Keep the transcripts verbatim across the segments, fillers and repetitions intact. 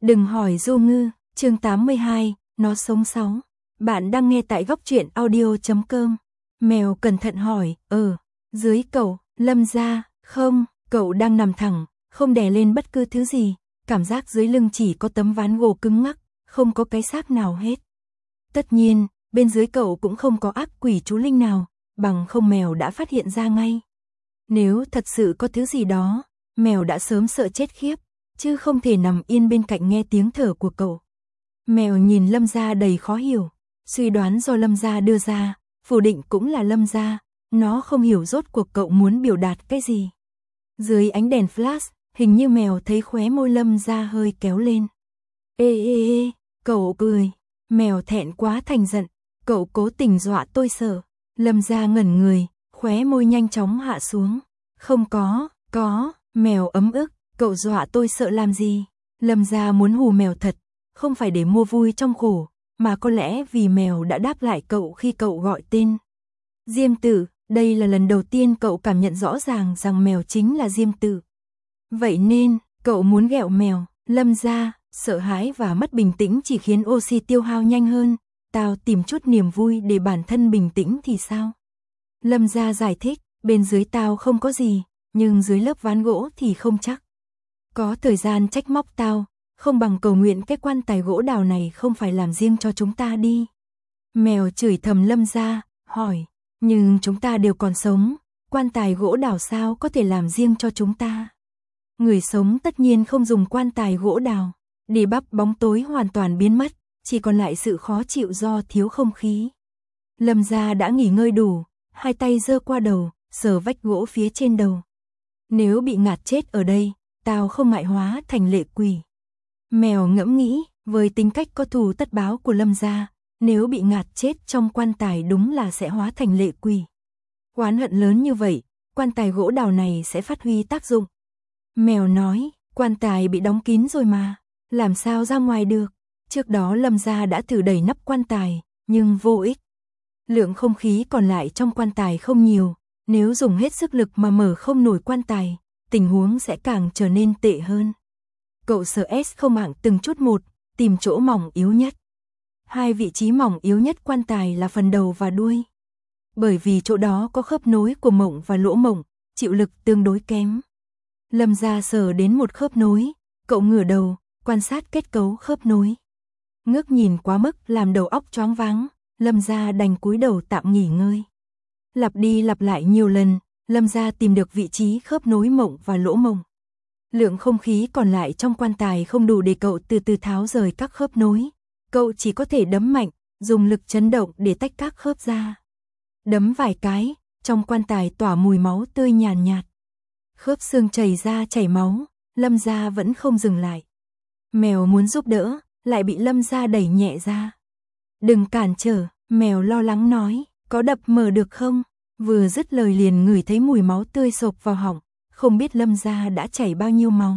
Đừng hỏi Du Ngư, chương tám mươi hai, nó sống sáu. Bạn đang nghe tại góc truyện audio chấm com. Mèo cẩn thận hỏi, ờ, dưới cậu, Lâm gia, không, cậu đang nằm thẳng, không đè lên bất cứ thứ gì, cảm giác dưới lưng chỉ có tấm ván gỗ cứng ngắc, không có cái xác nào hết. Tất nhiên, bên dưới cậu cũng không có ác quỷ chú linh nào, bằng không mèo đã phát hiện ra ngay. Nếu thật sự có thứ gì đó, mèo đã sớm sợ chết khiếp, chứ không thể nằm yên bên cạnh nghe tiếng thở của cậu. Mèo nhìn Lâm gia đầy khó hiểu, suy đoán do Lâm gia đưa ra, phủ định cũng là Lâm gia, nó không hiểu rốt cuộc cậu muốn biểu đạt cái gì. Dưới ánh đèn flash, hình như mèo thấy khóe môi Lâm gia hơi kéo lên. Ê ê ê, cậu cười, mèo thẹn quá thành giận, cậu cố tình dọa tôi sợ. Lâm gia ngẩn người, khóe môi nhanh chóng hạ xuống. Không có, có, mèo ấm ức, cậu dọa tôi sợ làm gì? Lâm gia muốn hù mèo thật, không phải để mua vui trong khổ, mà có lẽ vì mèo đã đáp lại cậu khi cậu gọi tên. Diêm Tử, đây là lần đầu tiên cậu cảm nhận rõ ràng rằng mèo chính là Diêm Tử. Vậy nên, cậu muốn ghẹo mèo. Lâm gia, sợ hãi và mất bình tĩnh chỉ khiến oxy tiêu hao nhanh hơn, tao tìm chút niềm vui để bản thân bình tĩnh thì sao? Lâm gia giải thích, bên dưới tao không có gì, nhưng dưới lớp ván gỗ thì không chắc. Có thời gian trách móc tao, không bằng cầu nguyện cái quan tài gỗ đào này không phải làm riêng cho chúng ta đi. Mèo chửi thầm Lâm gia, hỏi, nhưng chúng ta đều còn sống, quan tài gỗ đào sao có thể làm riêng cho chúng ta? Người sống tất nhiên không dùng quan tài gỗ đào, đi bắp bóng tối hoàn toàn biến mất, chỉ còn lại sự khó chịu do thiếu không khí. Lâm gia đã nghỉ ngơi đủ, hai tay giơ qua đầu, sờ vách gỗ phía trên đầu. Nếu bị ngạt chết ở đây, tao không ngại hóa thành lệ quỷ. Mèo ngẫm nghĩ, với tính cách có thù tất báo của Lâm gia, nếu bị ngạt chết trong quan tài đúng là sẽ hóa thành lệ quỷ. Oán hận lớn như vậy, quan tài gỗ đào này sẽ phát huy tác dụng. Mèo nói, quan tài bị đóng kín rồi mà, làm sao ra ngoài được? Trước đó Lâm gia đã thử đẩy nắp quan tài, nhưng vô ích. Lượng không khí còn lại trong quan tài không nhiều, nếu dùng hết sức lực mà mở không nổi quan tài, tình huống sẽ càng trở nên tệ hơn. Cậu sợ S không mạng từng chút một, tìm chỗ mỏng yếu nhất. Hai vị trí mỏng yếu nhất quan tài là phần đầu và đuôi. Bởi vì chỗ đó có khớp nối của mộng và lỗ mộng, chịu lực tương đối kém. Lâm gia sờ đến một khớp nối, cậu ngửa đầu, quan sát kết cấu khớp nối. Ngước nhìn quá mức làm đầu óc choáng váng, Lâm gia đành cúi đầu tạm nghỉ ngơi. Lặp đi lặp lại nhiều lần, Lâm gia tìm được vị trí khớp nối mộng và lỗ mộng. Lượng không khí còn lại trong quan tài không đủ để cậu từ từ tháo rời các khớp nối. Cậu chỉ có thể đấm mạnh, dùng lực chấn động để tách các khớp ra. Đấm vài cái, trong quan tài tỏa mùi máu tươi nhàn nhạt. Khớp xương chảy ra chảy máu, Lâm gia vẫn không dừng lại. Mèo muốn giúp đỡ, lại bị Lâm gia đẩy nhẹ ra. Đừng cản trở, mèo lo lắng nói, có đập mở được không? Vừa dứt lời liền ngửi thấy mùi máu tươi sộc vào họng, không biết Lâm gia đã chảy bao nhiêu máu.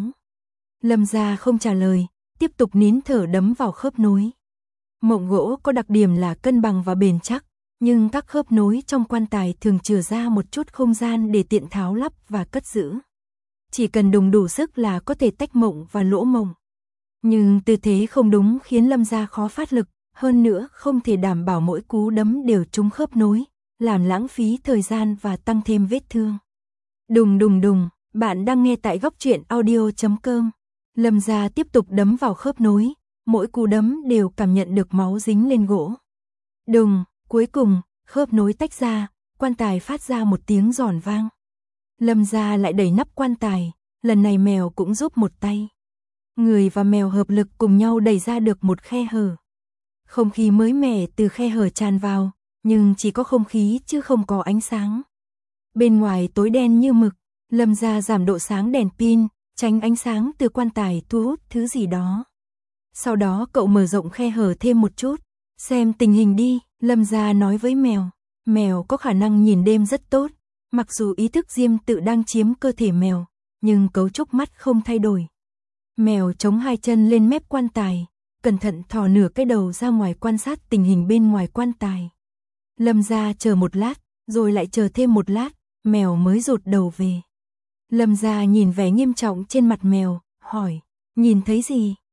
Lâm gia không trả lời, tiếp tục nín thở đấm vào khớp nối. Mộng gỗ có đặc điểm là cân bằng và bền chắc, nhưng các khớp nối trong quan tài thường chừa ra một chút không gian để tiện tháo lắp và cất giữ. Chỉ cần đùng đủ sức là có thể tách mộng và lỗ mộng. Nhưng tư thế không đúng khiến Lâm gia khó phát lực, hơn nữa không thể đảm bảo mỗi cú đấm đều trúng khớp nối, làm lãng phí thời gian và tăng thêm vết thương. Đùng đùng đùng, bạn đang nghe tại góc truyện audio chấm com. Lâm gia tiếp tục đấm vào khớp nối, mỗi cú đấm đều cảm nhận được máu dính lên gỗ. Đùng, cuối cùng, khớp nối tách ra, quan tài phát ra một tiếng giòn vang. Lâm gia lại đẩy nắp quan tài, lần này mèo cũng giúp một tay. Người và mèo hợp lực cùng nhau đẩy ra được một khe hở. Không khí mới mẻ từ khe hở tràn vào, nhưng chỉ có không khí chứ không có ánh sáng. Bên ngoài tối đen như mực, Lâm gia giảm độ sáng đèn pin, tránh ánh sáng từ quan tài thu hút thứ gì đó. Sau đó cậu mở rộng khe hở thêm một chút, xem tình hình đi, Lâm gia nói với mèo. Mèo có khả năng nhìn đêm rất tốt, mặc dù ý thức Diêm Tự đang chiếm cơ thể mèo, nhưng cấu trúc mắt không thay đổi. Mèo chống hai chân lên mép quan tài, cẩn thận thò nửa cái đầu ra ngoài quan sát tình hình bên ngoài quan tài. Lâm gia chờ một lát, rồi lại chờ thêm một lát, mèo mới rụt đầu về. Lâm gia nhìn vẻ nghiêm trọng trên mặt mèo, hỏi, nhìn thấy gì?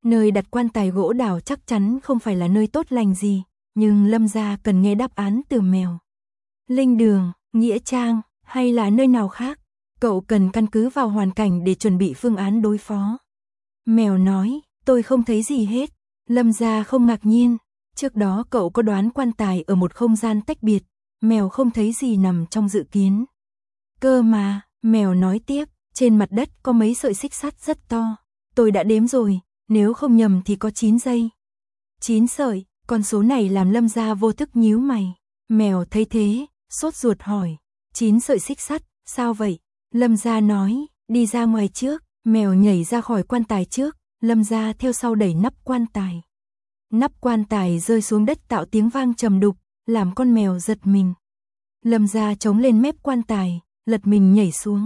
Nơi đặt quan tài gỗ đào chắc chắn không phải là nơi tốt lành gì, nhưng Lâm gia cần nghe đáp án từ mèo. Linh đường, nghĩa trang, hay là nơi nào khác? Cậu cần căn cứ vào hoàn cảnh để chuẩn bị phương án đối phó. Mèo nói, tôi không thấy gì hết. Lâm gia không ngạc nhiên. Trước đó cậu có đoán quan tài ở một không gian tách biệt. Mèo không thấy gì nằm trong dự kiến. Cơ mà, mèo nói tiếp, trên mặt đất có mấy sợi xích sắt rất to. Tôi đã đếm rồi, nếu không nhầm thì có chín giây. chín sợi, con số này làm Lâm gia vô thức nhíu mày. Mèo thấy thế, sốt ruột hỏi, chín sợi xích sắt, sao vậy? Lâm gia nói, đi ra ngoài trước. Mèo nhảy ra khỏi quan tài trước, Lâm gia theo sau đẩy nắp quan tài. Nắp quan tài rơi xuống đất tạo tiếng vang trầm đục, làm con mèo giật mình. Lâm gia chống lên mép quan tài, lật mình nhảy xuống.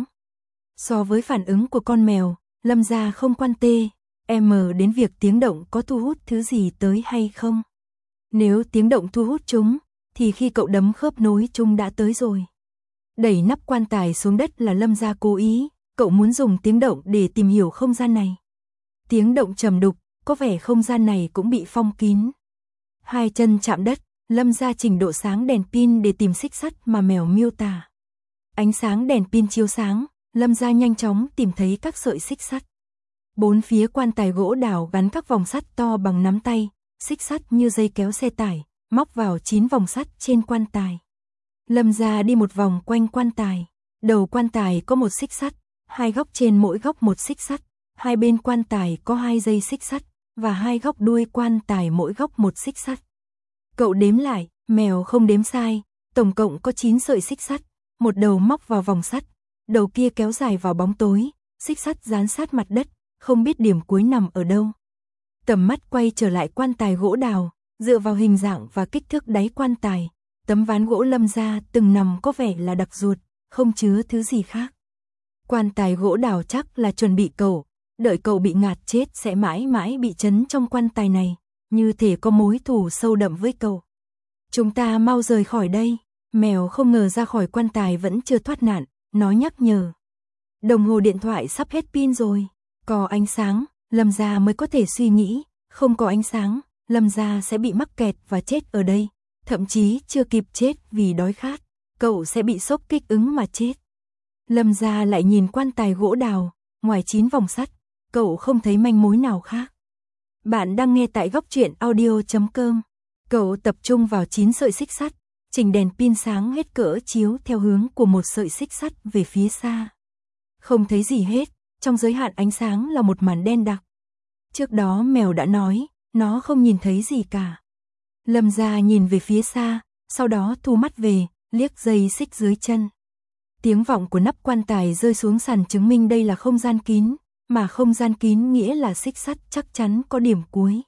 So với phản ứng của con mèo, Lâm gia không quan tê, em đến việc tiếng động có thu hút thứ gì tới hay không. Nếu tiếng động thu hút chúng, thì khi cậu đấm khớp nối chúng đã tới rồi. Đẩy nắp quan tài xuống đất là Lâm gia cố ý, cậu muốn dùng tiếng động để tìm hiểu không gian này. Tiếng động trầm đục, có vẻ không gian này cũng bị phong kín. Hai chân chạm đất, Lâm gia chỉnh độ sáng đèn pin để tìm xích sắt mà mèo miêu tả. Ánh sáng đèn pin chiếu sáng, Lâm gia nhanh chóng tìm thấy các sợi xích sắt. Bốn phía quan tài gỗ đào gắn các vòng sắt to bằng nắm tay, xích sắt như dây kéo xe tải, móc vào chín vòng sắt trên quan tài. Lâm gia đi một vòng quanh quan tài, đầu quan tài có một xích sắt, hai góc trên mỗi góc một xích sắt, hai bên quan tài có hai dây xích sắt, và hai góc đuôi quan tài mỗi góc một xích sắt. Cậu đếm lại, mèo không đếm sai, tổng cộng có chín sợi xích sắt, một đầu móc vào vòng sắt, đầu kia kéo dài vào bóng tối, xích sắt dán sát mặt đất, không biết điểm cuối nằm ở đâu. Tầm mắt quay trở lại quan tài gỗ đào, dựa vào hình dạng và kích thước đáy quan tài, tấm ván gỗ Lâm gia từng nằm có vẻ là đặc ruột, không chứa thứ gì khác. Quan tài gỗ đào chắc là chuẩn bị cậu, đợi cậu bị ngạt chết sẽ mãi mãi bị trấn trong quan tài này, như thể có mối thù sâu đậm với cậu. Chúng ta mau rời khỏi đây. Mèo không ngờ ra khỏi quan tài vẫn chưa thoát nạn, nó nhắc nhở. Đồng hồ điện thoại sắp hết pin rồi, có ánh sáng, Lâm gia mới có thể suy nghĩ, không có ánh sáng, Lâm gia sẽ bị mắc kẹt và chết ở đây, thậm chí chưa kịp chết vì đói khát, cậu sẽ bị sốc kích ứng mà chết. Lâm gia lại nhìn quan tài gỗ đào, ngoài chín vòng sắt, cậu không thấy manh mối nào khác. Bạn đang nghe tại góc truyện audio chấm com. Cậu tập trung vào chín sợi xích sắt, chỉnh đèn pin sáng hết cỡ chiếu theo hướng của một sợi xích sắt về phía xa. Không thấy gì hết, trong giới hạn ánh sáng là một màn đen đặc. Trước đó mèo đã nói, nó không nhìn thấy gì cả. Lâm gia nhìn về phía xa, sau đó thu mắt về, liếc dây xích dưới chân. Tiếng vọng của nắp quan tài rơi xuống sàn chứng minh đây là không gian kín, mà không gian kín nghĩa là xích sắt chắc chắn có điểm cuối.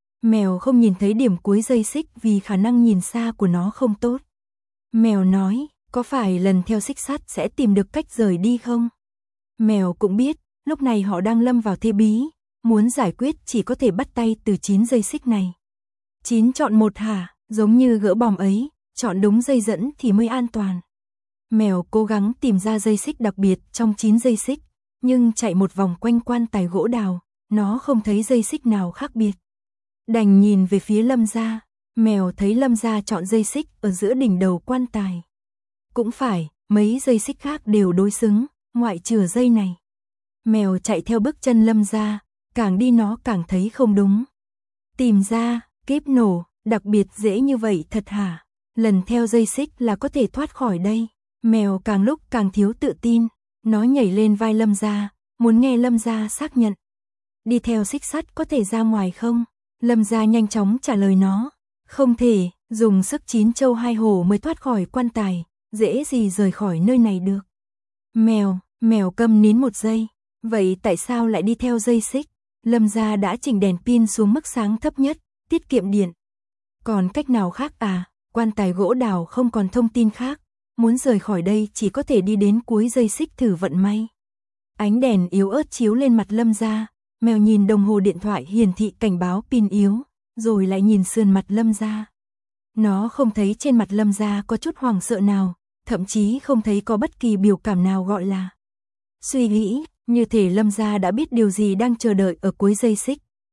Mèo không nhìn thấy điểm cuối dây xích vì khả năng nhìn xa của nó không tốt. Mèo nói, có phải lần theo xích sắt sẽ tìm được cách rời đi không? Mèo cũng biết, lúc này họ đang lâm vào thế bí, muốn giải quyết chỉ có thể bắt tay từ chín dây xích này. Chín chọn một hả, giống như gỡ bom ấy, chọn đúng dây dẫn thì mới an toàn. Mèo cố gắng tìm ra dây xích đặc biệt trong chín dây xích, nhưng chạy một vòng quanh quan tài gỗ đào, nó không thấy dây xích nào khác biệt. Đành nhìn về phía Lâm gia, mèo thấy Lâm gia chọn dây xích ở giữa đỉnh đầu quan tài. Cũng phải, mấy dây xích khác đều đối xứng, ngoại trừ dây này. Mèo chạy theo bước chân Lâm gia, càng đi nó càng thấy không đúng. Tìm ra, kíp nổ, đặc biệt dễ như vậy thật hả? Lần theo dây xích là có thể thoát khỏi đây. Mèo càng lúc càng thiếu tự tin, nó nhảy lên vai Lâm gia, muốn nghe Lâm gia xác nhận. Đi theo xích sắt có thể ra ngoài không? Lâm gia nhanh chóng trả lời nó, không thể, dùng sức chín châu hai hổ mới thoát khỏi quan tài, dễ gì rời khỏi nơi này được. Mèo, mèo câm nín một giây, vậy tại sao lại đi theo dây xích? Lâm gia đã chỉnh đèn pin xuống mức sáng thấp nhất, tiết kiệm điện. Còn cách nào khác à? Quan tài gỗ đào không còn thông tin khác, muốn rời khỏi đây chỉ có thể đi đến cuối dây xích thử vận may. Ánh đèn yếu ớt chiếu lên mặt Lâm gia. Mèo nhìn đồng hồ điện thoại hiển thị cảnh báo pin yếu, rồi lại nhìn sườn mặt Lâm gia. Nó không thấy trên mặt Lâm gia có chút hoảng sợ nào, thậm chí không thấy có bất kỳ biểu cảm nào gọi là suy nghĩ, như thể Lâm gia đã biết điều gì đang chờ đợi ở cuối dây xích.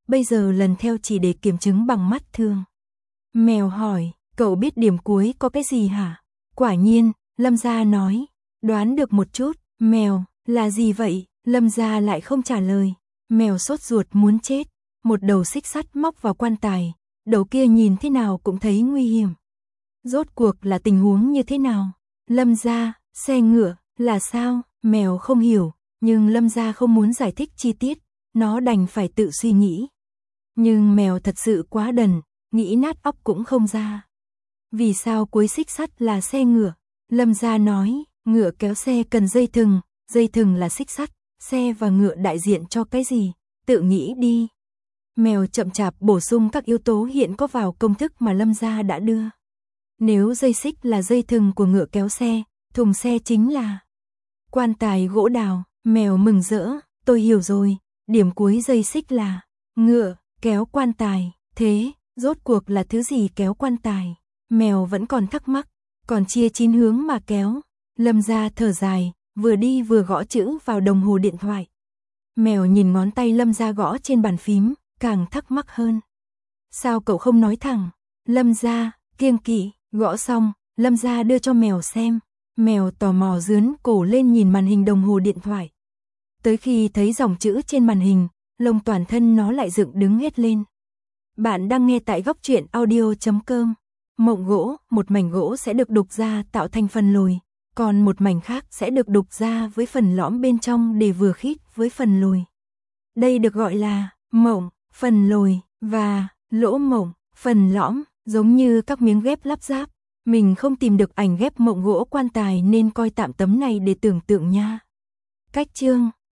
bây giờ lần theo chỉ để kiểm chứng bằng mắt thường. Mèo hỏi, cậu biết điểm cuối có cái gì hả? Quả nhiên, Lâm Gia nói, đoán được một chút. Mèo, là gì vậy? Lâm Gia lại không trả lời. Mèo sốt ruột muốn chết, một đầu xích sắt móc vào quan tài, đầu kia nhìn thế nào cũng thấy nguy hiểm. Rốt cuộc là tình huống như thế nào? Lâm Gia, xe ngựa, là sao? Mèo không hiểu, nhưng Lâm Gia không muốn giải thích chi tiết, nó đành phải tự suy nghĩ. Nhưng mèo thật sự quá đần, nghĩ nát óc cũng không ra. Vì sao cuối xích sắt là xe ngựa? Lâm Gia nói, ngựa kéo xe cần dây thừng, dây thừng là xích sắt, xe và ngựa đại diện cho cái gì? Tự nghĩ đi. Mèo chậm chạp bổ sung các yếu tố hiện có vào công thức mà Lâm Gia đã đưa. Nếu dây xích là dây thừng của ngựa kéo xe, thùng xe chính là quan tài gỗ đào. Mèo mừng rỡ, tôi hiểu rồi, điểm cuối dây xích là ngựa kéo quan tài. Thế, rốt cuộc là thứ gì kéo quan tài? Mèo vẫn còn thắc mắc, còn chia chín hướng mà kéo. Lâm Gia thở dài, vừa đi vừa gõ chữ vào đồng hồ điện thoại. Mèo nhìn ngón tay Lâm Gia gõ trên bàn phím, càng thắc mắc hơn. Sao cậu không nói thẳng? Lâm Gia kiêng kỵ, gõ xong, Lâm Gia đưa cho mèo xem. Mèo tò mò dướn cổ lên nhìn màn hình đồng hồ điện thoại. Tới khi thấy dòng chữ trên màn hình, lông toàn thân nó lại dựng đứng hết lên. Bạn đang nghe tại góc truyện audio chấm com. Mộng gỗ, một mảnh gỗ sẽ được đục ra tạo thành phần lồi, còn một mảnh khác sẽ được đục ra với phần lõm bên trong để vừa khít với phần lồi. Đây được gọi là mộng, phần lồi và lỗ mộng, phần lõm, giống như các miếng ghép lắp ráp. Mình không tìm được ảnh ghép mộng gỗ quan tài nên coi tạm tấm này để tưởng tượng nha. Cách chương